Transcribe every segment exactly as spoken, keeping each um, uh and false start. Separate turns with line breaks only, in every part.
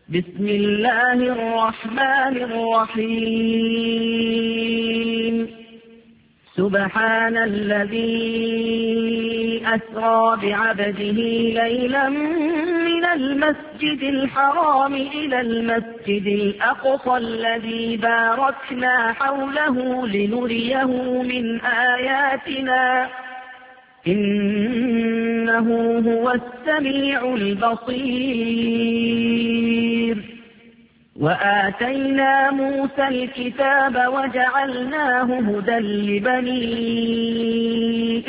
بسم الله الرحمن الرحيم سبحان الذي أسرى بعبده ليلا من المسجد الحرام إلى المسجد الأقصى الذي باركنا حوله لنريه من آياتنا إنه هو السميع البصير وآتينا موسى الكتاب وجعلناه هدى لبني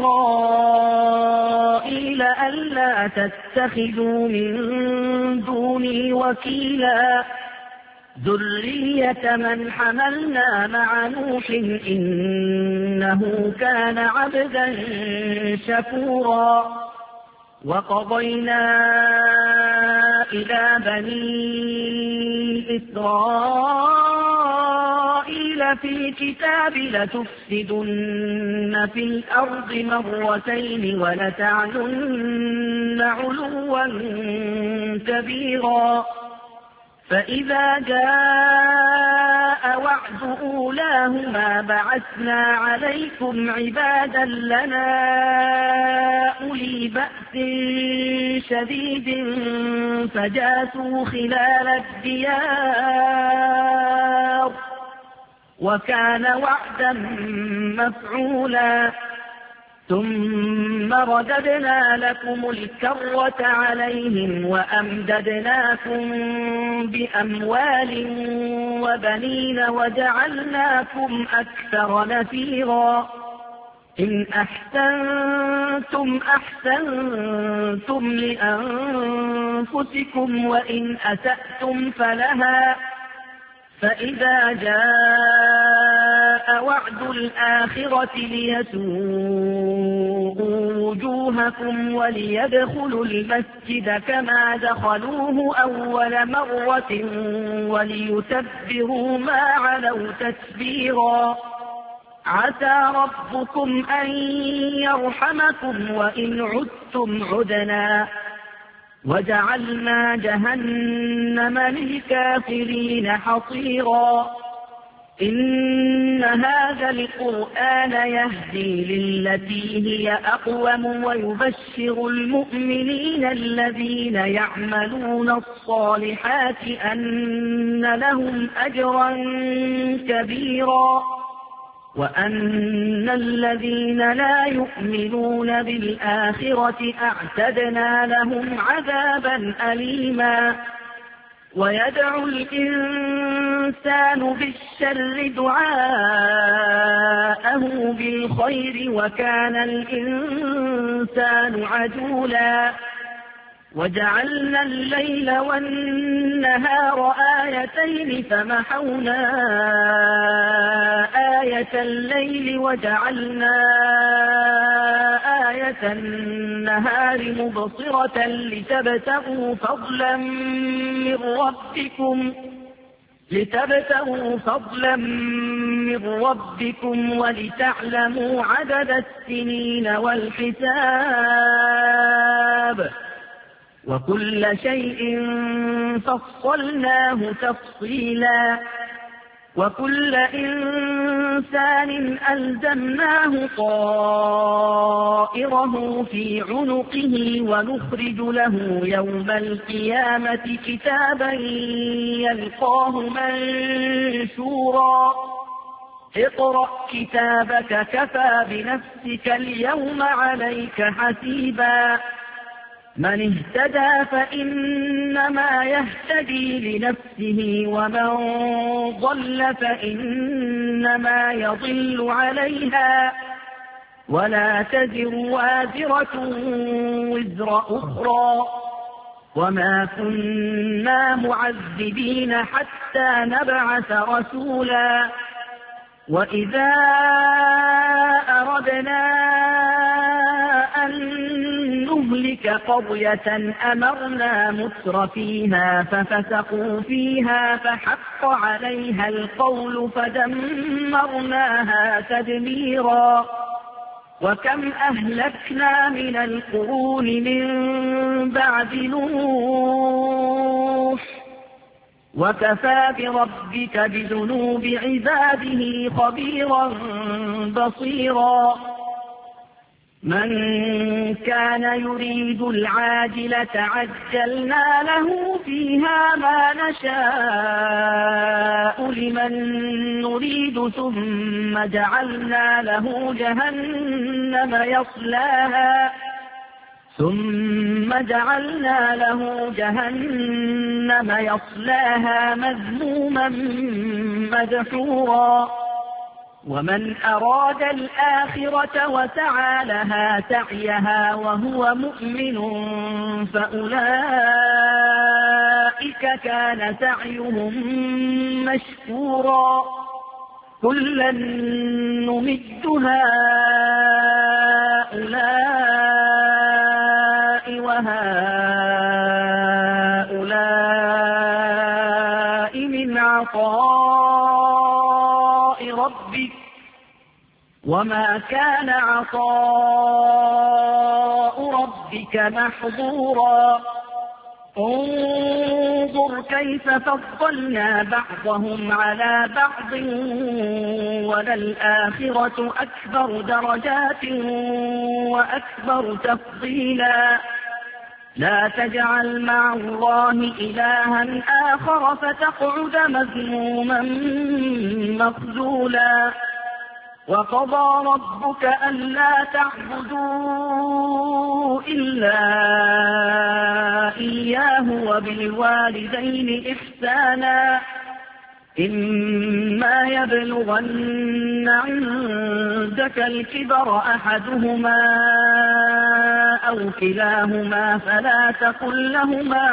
إسرائيل ألا تتخذوا من دوني وكيلا ذرية من حملنا مع نوح إنه كان عبدا شكورا وقضينا إلى بني إسرائيل في الكتاب لتفسدن في الأرض مرتين ولتعلن علوا كبيرا فإذا جاء وعد أولاهما بعثنا عليكم عبادا لنا أولي بأس شديد فجاسوا خلال الديار وكان وعدا مفعولا ثم رددنا لكم الكرة عليهم وأمددناكم بأموال وبنين وجعلناكم أكثر نفيرا إن أحسنتم أحسنتم لأنفسكم وإن أسأتم فلها فإذا جاء وعد الآخرة ليسوءوا وجوهكم وليدخلوا المسجد كما دخلوه أول مرة وليتبروا ما علوا تتبيرا عسى ربكم أن يرحمكم وإن عدتم عدنا وجعلنا جهنم للكافرين حصيرا إن هذا القرآن يهدي للتي هي أقوم ويبشر المؤمنين الذين يعملون الصالحات أن لهم أجرا كبيرا وأن الذين لا يؤمنون بالآخرة أعتدنا لهم عذابا أليما ويدعو الإنسان بالشر دعاءه بالخير وكان الإنسان عجولا وجعلنا الليل والنهار آيتين فمحونا آية الليل وجعلنا آية النهار مبصرة لتبتغوا فضلا من ربكم لتبتغوا فضلا من ربكم ولتعلموا عدد السنين والحساب وكل شيء فصلناه تفصيلا وكل إنسان ألزمناه طائره في عنقه ونخرج له يوم القيامة كتابا يلقاه منشورا اقرأ كتابك كفى بنفسك اليوم عليك حسيبا من اهتدى فإنما يهتدي لنفسه ومن ضل فإنما يضل عليها ولا تزر وازرة وزر أخرى وما كنا معذبين حتى نبعث رسولا وإذا أردنا أن نهلك قرية أمرنا متر فيها ففسقوا فيها فحق عليها القول فدمرناها تدميرا وكم أهلكنا من القرون من بعد نوح وكفى بربك بذنوب عباده خبيرا بصيرا من كان يريد العاجلة عجلنا له فيها ما نشاء لمن نريد ثم جعلنا له جهنم يصلاها ثم جعلنا له جهنم يصلاها مذموما مدحورا ومن أراد الآخرة وسعى لها سعيها وهو مؤمن فأولئك كان سعيهم مشكورا كلا نمد هؤلاء وهؤلاء من عطاء ربك وما كان عطاء ربك محظورا انظر كيف فضلنا بعضهم على بعض وللآخرة أكبر درجات وأكبر تفضيلا لا تجعل مع الله إلها آخر فتقعد مذموما مخذولا وقضى ربك ألا تعبدوا إلا إياه وبالوالدين إحسانا إما يبلغن عندك الكبر أحدهما أو كلاهما فلا تقل لهما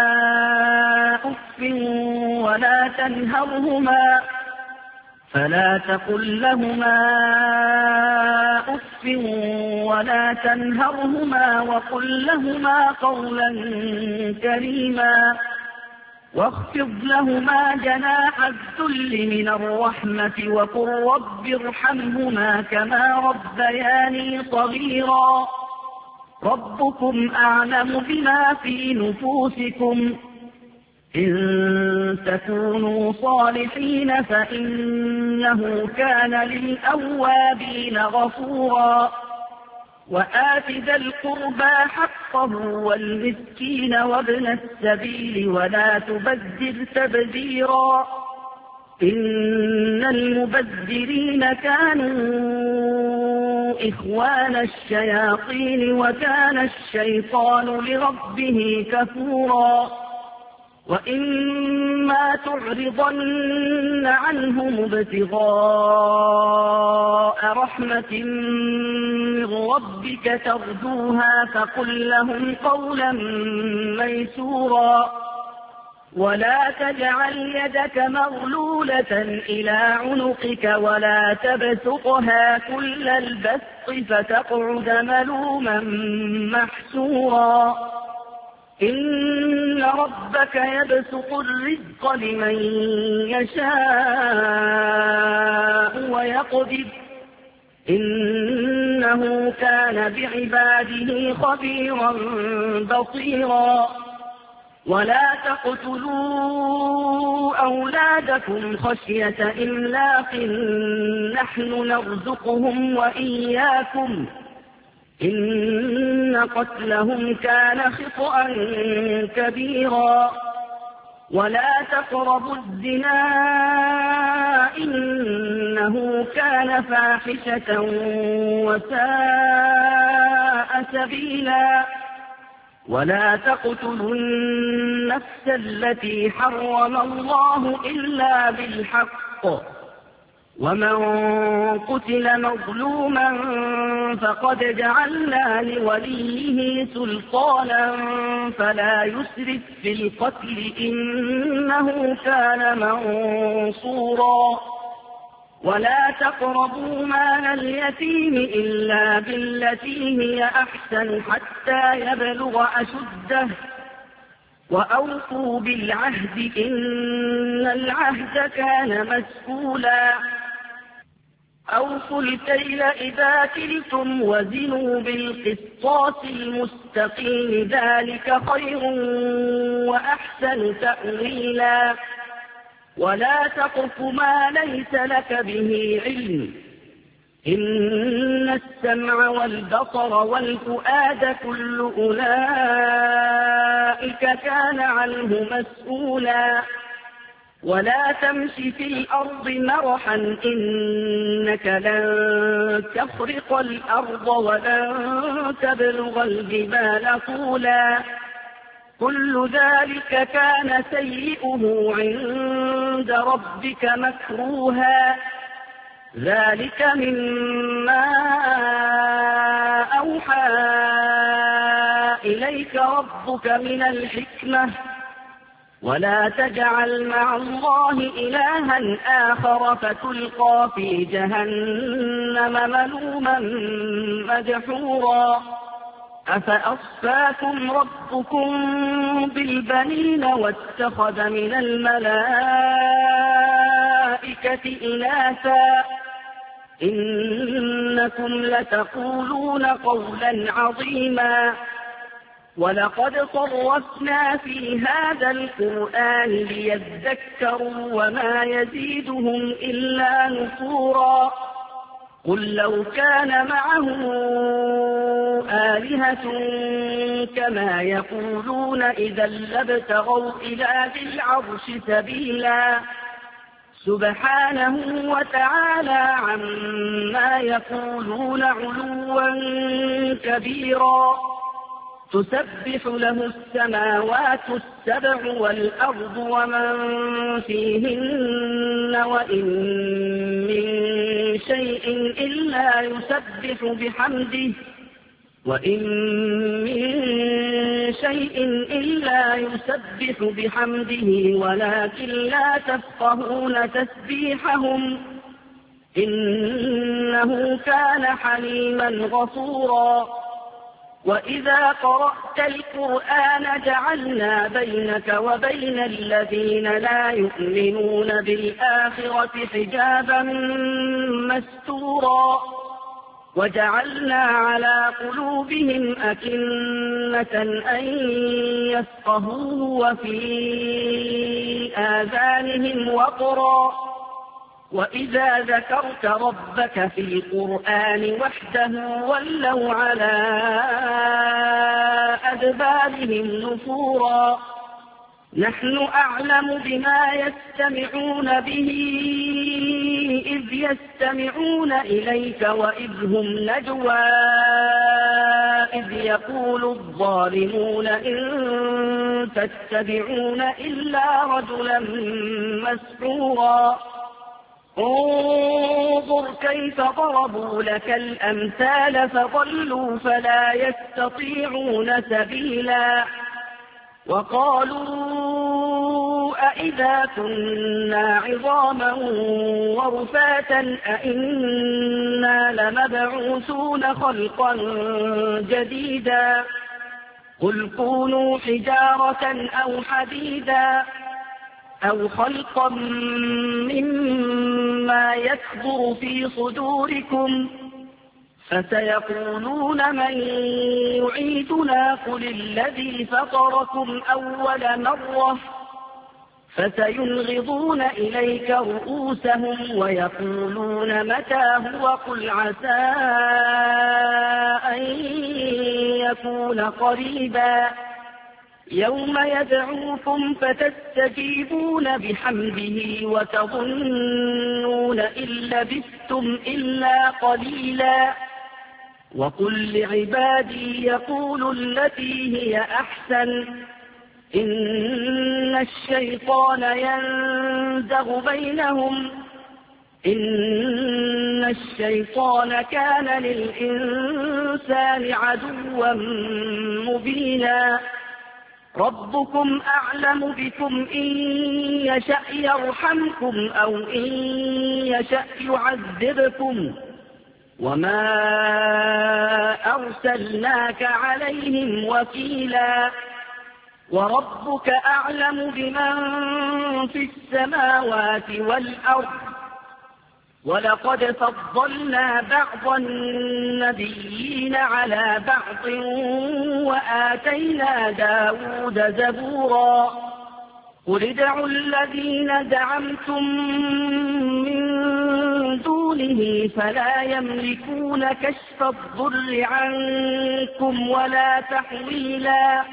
أف ولا تنهرهما فلا تقل لهما أف ولا تنهرهما وقل لهما قولا كريما واخفض لهما جناح الذل من الرحمة وقل رب ارحمهما كما ربياني صغيرا ربكم أعلم بما في نفوسكم إن تكونوا صالحين فإنه كان للأوابين غفورا وآت ذا القربى حقه والمسكين وابن السبيل ولا تبذر تبذيرا إن المبذرين كانوا إخوان الشياطين وكان الشيطان لربه كفورا وإما تعرضن عنهم ابتغاء رحمة من ربك ترجوها فقل لهم قولا ميسورا ولا تجعل يدك مغلولة إلى عنقك ولا تبسطها كل البسط فتقعد ملوما محسورا إن ربك يبسط الرزق لمن يشاء ويقدر إنه كان بعباده خبيرا بصيرا ولا تقتلوا أولادكم خشية إملاق نحن نرزقهم وإياكم إن قتلهم كان خطأ كبيرا ولا تقربوا الزنا إنه كان فاحشة وساء سبيلا ولا تقتلوا النفس التي حرم الله إلا بالحق ومن قتل مظلوما فقد جعلنا لوليه سلطانا فلا يسرف في القتل إنه كان منصورا ولا تقربوا مال اليتيم إلا بالتي هي أحسن حتى يبلغ أشده وأوفوا بالعهد إن العهد كان مسؤولا وأوفوا الكيل إذا كلتم وزنوا بالقسطاس المستقيم ذلك خير وأحسن تأويلا ولا تقف ما ليس لك به علم إن السمع والبصر والفؤاد كل أولئك كان عنه مسؤولا ولا تمش في الأرض مرحا إنك لن تخرق الأرض ولن تبلغ الجبال طولا كل ذلك كان سيئه عند ربك مكروها ذلك مما أوحى إليك ربك من الحكمة ولا تجعل مع الله إلها آخر فتلقى في جهنم ملوما مدحورا أفأصفاكم ربكم بالبنين واتخذ من الملائكة إناثا إنكم لتقولون قولا عظيما ولقد صرفنا في هذا القرآن ليذكروا وما يزيدهم إلا نفورا قل لو كان معه آلهة كما يقولون إذا لابتغوا إلى ذي العرش سبيلا سبحانه وتعالى عما يقولون علوا كبيرا تسبح له السماوات السبع والأرض ومن فيهن وإن من شيء إلا يسبح بحمده وإن من شيء إلا يسبح بحمده ولكن لا تفقهون تسبيحهم إنه كان حليما غفورا وإذا قرأت القرآن جعلنا بينك وبين الذين لا يؤمنون بالآخرة حجابا مستورا وجعلنا على قلوبهم أكنة أن يفقهوه وفي آذانهم وقرا وإذا ذكرت ربك في القرآن وحده ولوا على أدبارهم نفورا نحن أعلم بما يستمعون به إذ يستمعون إليك وإذ هم نجوى إذ يقول الظالمون إن تتبعون إلا رجلا مسحورا انظر كيف ضربوا لك الأمثال فضلوا فلا يستطيعون سبيلا وقالوا أئذا كنا عظاما ورفاتا أئنا لمبعوثون خلقا جديدا قل كونوا حجارة أو حديدا أو خلقا مما يكبر في صدوركم فسيقولون من يعيدنا قل الذي فطركم أول مرة فسينغضون إليك رؤوسهم ويقولون متى هو قل عسى أن يكون قريبا يوم يدعوكم فتستجيبون بحمده وتظنون إن لبثتم إلا قليلا وقل لعبادي يقولوا التي هي أحسن إن الشيطان ينزغ بينهم إن الشيطان كان للإنسان عدوا مبينا ربكم أعلم بكم إن يشأ يرحمكم أو إن يشأ يعذبكم وما أرسلناك عليهم وكيلا وربك أعلم بمن في السماوات والأرض ولقد فضلنا بعض النبيين على بعض وآتينا داود زبورا قل ادعوا الذين زعمتم من دونه فلا يملكون كشف الضر عنكم ولا تحويلا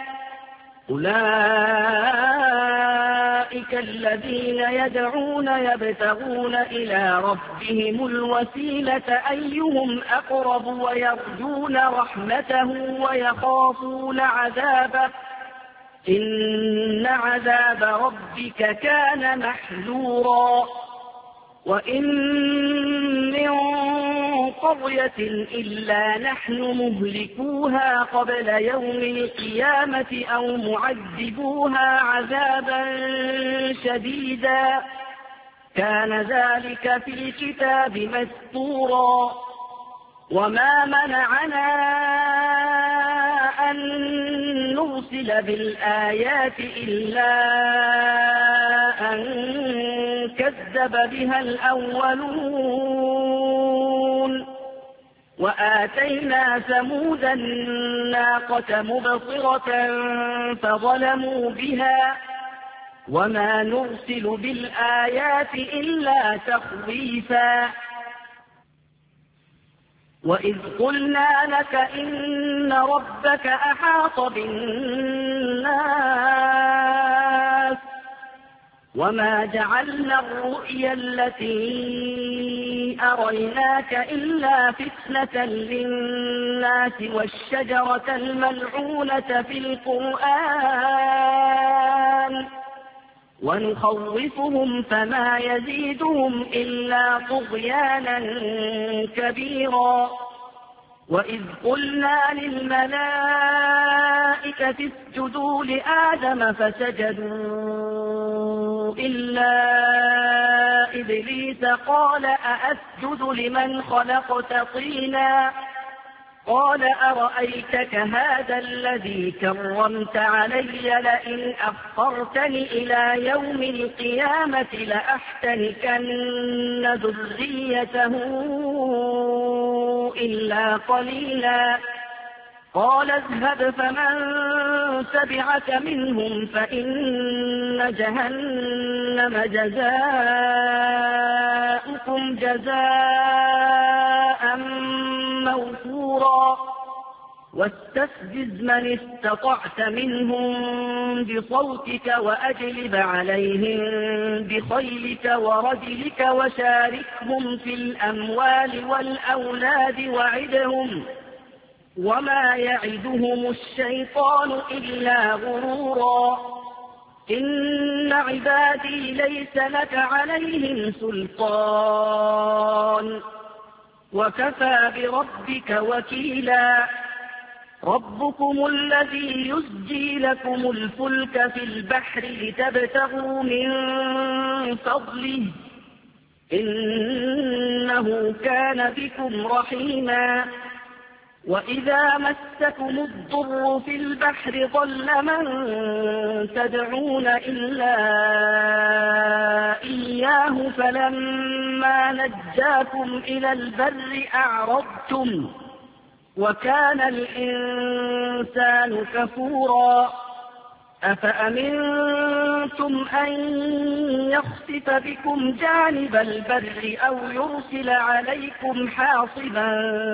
أولئك الذين يدعون يبتغون إلى ربهم الوسيلة أيهم أقرب ويرجون رحمته ويخافون عذابه إن عذاب ربك كان محذورا وإن من قرية إلا نحن مهلكوها قبل يوم القيامة أو معذبوها عذابا شديدا كان ذلك في الكتاب مسطورا وما منعنا أن نرسل بالآيات إلا أن كذب بها الأولون وآتينا ثمود الناقة مبصرة فظلموا بها وما نرسل بالآيات إلا تخويفا وإذ قلنا لك إن ربك أحاط بالناس وما جعلنا الرؤيا التي أريناك إلا فتنة للناس والشجرة الملعونة في القرآن ونخوفهم فما يزيدهم إلا طغيانا كبيرا وإذ قلنا للملائكة اسجدوا لآدم فسجدوا إلا إبليس قال أأسجد لمن خلقت طينا قال أرأيتك هذا الذي كرمت علي لئن أخرتني إلى يوم القيامة لأحتنكن ذريته إلا قليلا قال اذهب فمن تبعك منهم فإن جهنم جزاؤكم جزاء موفورا واستفزز من استطعت منهم بصوتك وأجلب عليهم بخيلك ورجلك وشاركهم في الأموال والأولاد وعدهم وما يعدهم الشيطان إلا غرورا إن عبادي ليس لك عليهم سلطان وكفى بربك وكيلا ربكم الذي يسجي لكم الفلك في البحر لتبتغوا من فضله إنه كان بكم رحيما وإذا مسكم الضر في البحر ضل من تدعون إلا إياه فلما نجاكم إلى البر أعرضتم وكان الإنسان كفورا أفأمنتم أن يخسف بكم جانب البر أو يرسل عليكم حاصبا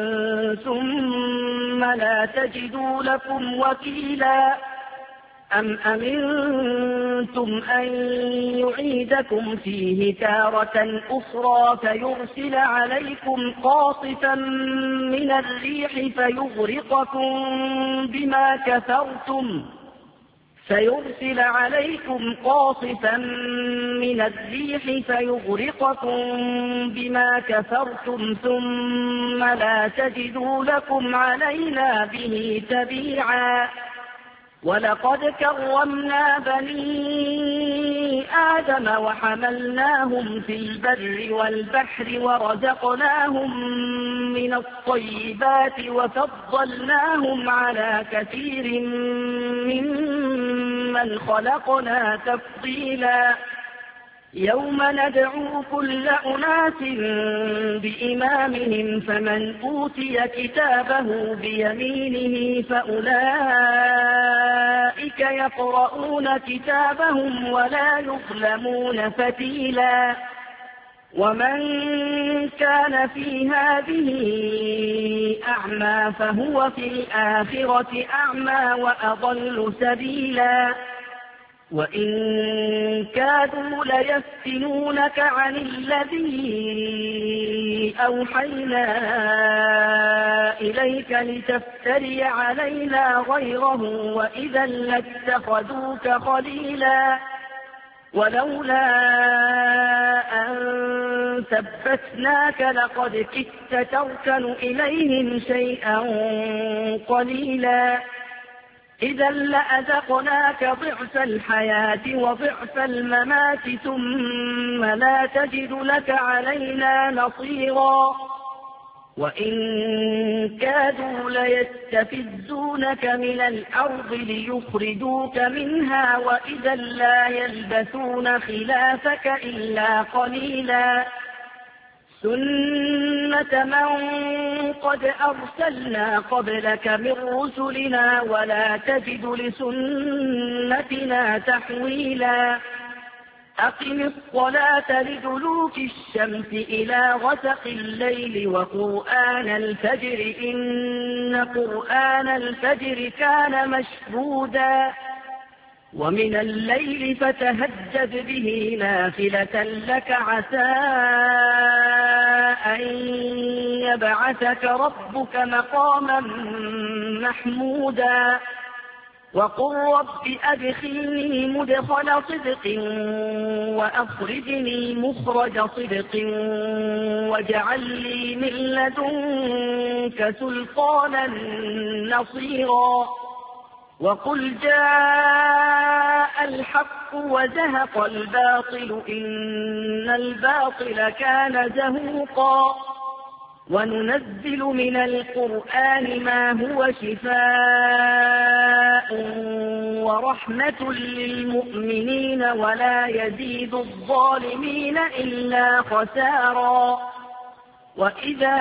ثم لا تجدوا لكم وكيلا أم أمنتم أن يعيدكم فيه تارة أخرى فيرسل عليكم قاصفا من الريح فيغرقكم بما كفرتم فيرسل عليكم قاصفا من الريح فيغرقكم بما كفرتم ثم لا تجدوا لكم علينا به تبيعا ولقد كرمنا بني آدم وحملناهم في البر والبحر ورزقناهم من الطيبات وفضلناهم على كثير ممن خلقنا تفضيلا يوم ندعو كل أناس بإمامهم فمن أوتي كتابه بيمينه فأولئك يقرؤون كتابهم ولا يظلمون فتيلا ومن كان في هذه أعمى فهو في الآخرة أعمى وأضل سبيلا وإن كادوا ليفتنونك عن الذي أوحينا إليك لتفتري علينا غيره وإذا لاتخذوك خليلا ولولا أن ثبتناك لقد كدت تركن إليهم شيئا قليلا إذا لأذقناك ضعف الحياة وضعف الممات ثم لا تجد لك علينا نصيرا وإن كادوا ليستفزونك من الأرض ليخرجوك منها وإذا لا يلبثون خلافك إلا قليلا سنة من قد أرسلنا قبلك من رسلنا ولا تجد لسنتنا تحويلا أقم الصلاة لدلوك الشمس إلى غسق الليل وقرآن الفجر إن قرآن الفجر كان مشهودا ومن الليل فتهجد به نافلة لك عسى أن يبعثك ربك مقاما محمودا وقل رب أدخلني مدخل صدق وأخرجني مخرج صدق واجعل لي من لدنك سلطانا نصيرا وقل جاء الحق وزهق الباطل إن الباطل كان زهوقا وننزل من القرآن ما هو شفاء ورحمة للمؤمنين ولا يزيد الظالمين إلا خسارا وإذا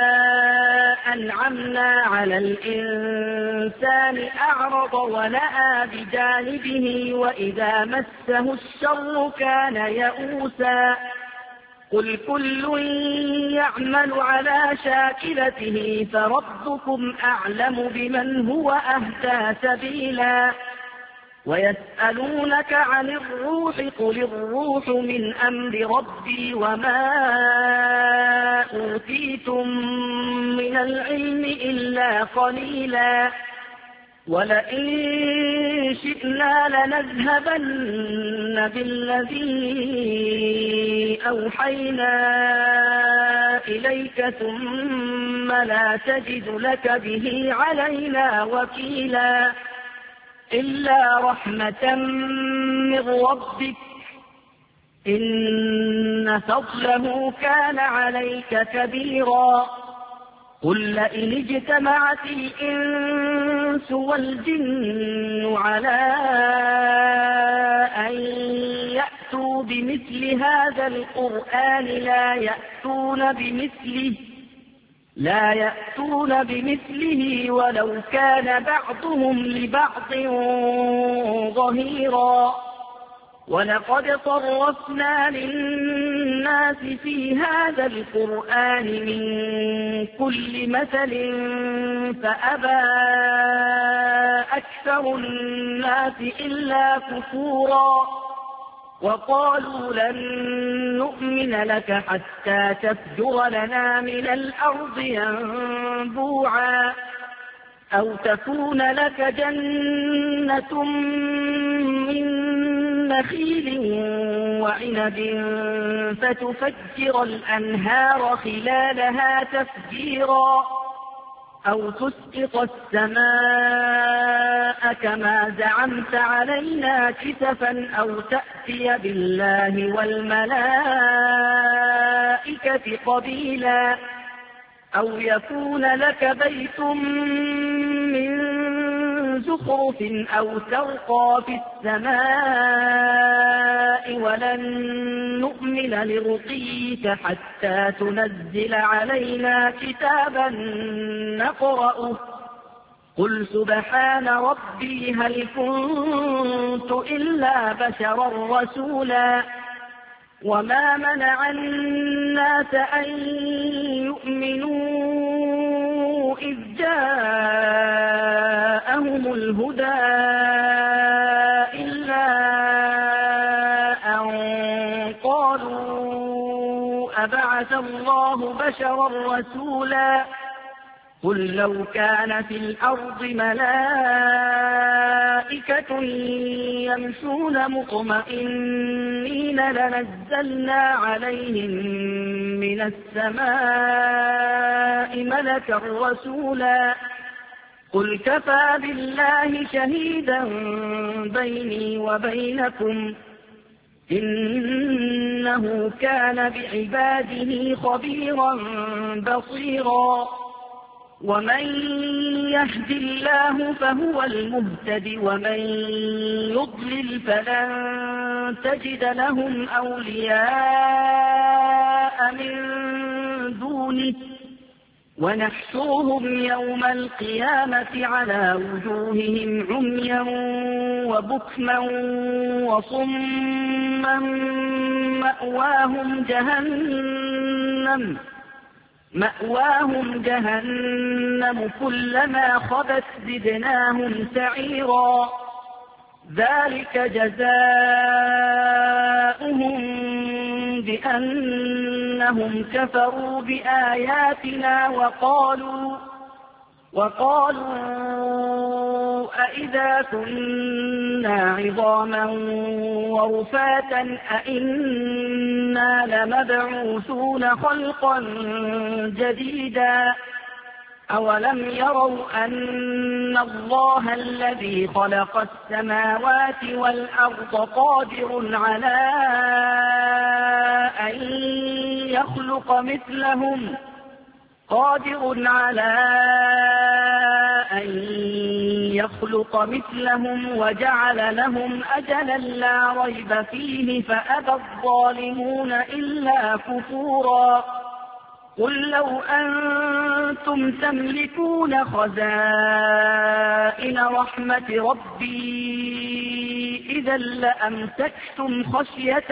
أنعمنا على الإنسان أعرض ونأى بجانبه وإذا مسه الشر كان يئوسا قل كل يعمل على شاكلته فربكم أعلم بمن هو أهدى سبيلا ويسألونك عن الروح قل الروح من أمر ربي وما أوتيتم من العلم إلا قليلا ولئن شئنا لنذهبن بالذي أوحينا إليك ثم لا تجد لك به علينا وكيلا إلا رحمة من ربك إن فضله كان عليك كبيرا قل لئن اجتمعت الإنس والجن على أن يأتوا بمثل هذا القرآن لا يأتون بمثله لا يأتون بمثله ولو كان بعضهم لبعض ظهيرا ولقد صرفنا للناس في هذا القرآن من كل مثل فأبى أكثر الناس إلا كفورا وقالوا لن نؤمن لك حتى تفجر لنا من الأرض ينبوعا أو تكون لك جنة من نخيل وعنب فتفجر الأنهار خلالها تفجيرا أو تسقط السماء كما زعمت علينا كسفا أو تأتي بالله والملائكة قبيلا أو يكون لك بيت من زخرف أو ترقى في السماء ولن نؤمن لرقيك حتى تنزل علينا كتابا نقرأه قل سبحان ربي هل كنت إلا بشرا رسولا وما منع الناس أن يؤمنوا إذ جاءهم الهدى إلا أن قالوا أبعث الله بشرا رسولا قل لو كان في الأرض ملائكة يمشون مطمئنين لنزلنا عليهم من السماء ملكا رسولا قل كفى بالله شهيدا بيني وبينكم إنه كان بعباده خبيرا بصيرا ومن يهد الله فهو المهتد ومن يضلل فلن تجد لهم أولياء من دونه ونحشرهم يوم القيامة على وجوههم عميا وبكما وصما مأواهم جهنم مأواهم جهنم كلما خبت زدناهم سعيرا ذلك جزاؤهم بأنهم كفروا بآياتنا وقالوا وقالوا أئذا كنا عظاما ورفاتا أئنا لمبعوثون خلقا جديدا أولم يروا أن الله الذي خلق السماوات والأرض قادر على أن يخلق مثلهم قادر على أن يخلق مثلهم وجعل لهم أجلا لا ريب فيه فأبى الظالمون إلا كفورا قل لو أنتم تملكون خزائن رحمة ربي إذا لأمسكتم خشية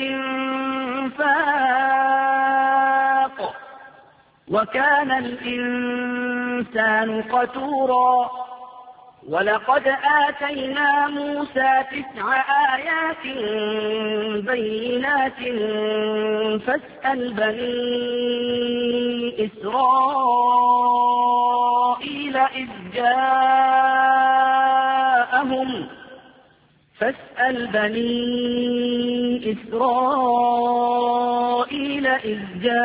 الإنفاق وكان الإنسان قتورا ولقد آتينا موسى تسع آيات بينات فاسأل بني إسرائيل إذ جاءهم فاسأل بني إسرائيل إذ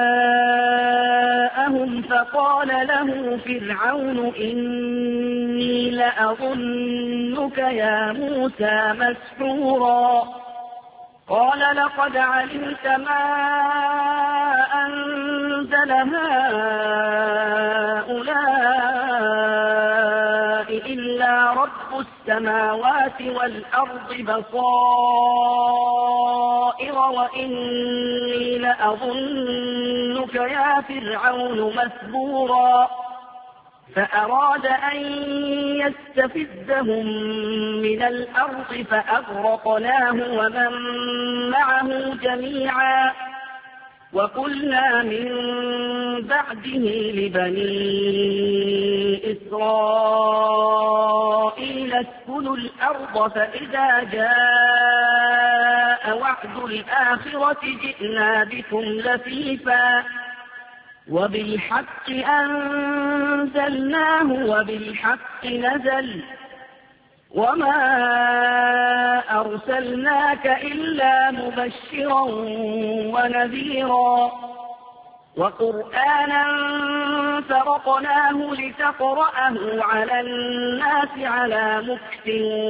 جاءهم فقال له فرعون إني لأظنك يا موسى مسحورا قال لقد علمت ما أنزل هؤلاء إلا رب السماوات والأرض بصائر وإني لأظنك يا فرعون مثبورا فأراد أن يستفزهم من الأرض فأغرقناه ومن معه جميعا وقلنا من بعده لبني إسرائيل اسكنوا الأرض فإذا جاء وعد الآخرة جئنا بكم لفيفا وبالحق أنزلناه وبالحق نزل وما أرسلناك إلا مبشرا ونذيرا وقرآنا فرقناه لتقرأه على الناس على مكث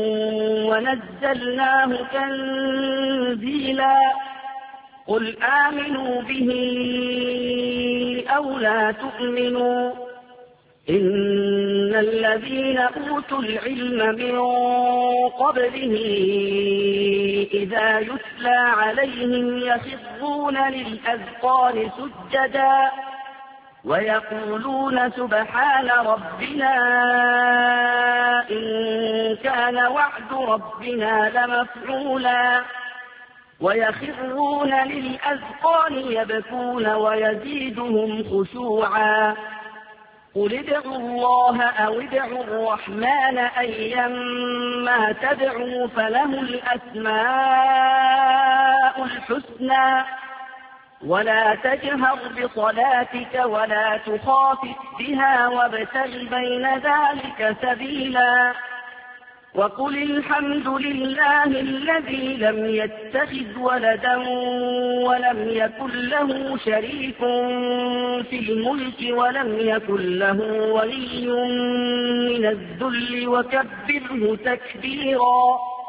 ونزلناه تنزيلا قل آمنوا به أو لا تؤمنوا إن الذين أوتوا العلم من قبله إذا يتلى عليهم يخرون للأذقان سجدا ويقولون سبحان ربنا إن كان وعد ربنا لمفعولا ويخرون للأذقان يبكون ويزيدهم خشوعا قل ادعوا الله أو ادعوا الرحمن أيما تدعوا فله الأسماء الحسنى ولا تجهر بصلاتك ولا تخافت بها وابتغ بين ذلك سبيلا وقل الحمد لله الذي لم يتخذ ولدا ولم يكن له شريك في الملك ولم يكن له ولي من الذل وكبره تكبيرا.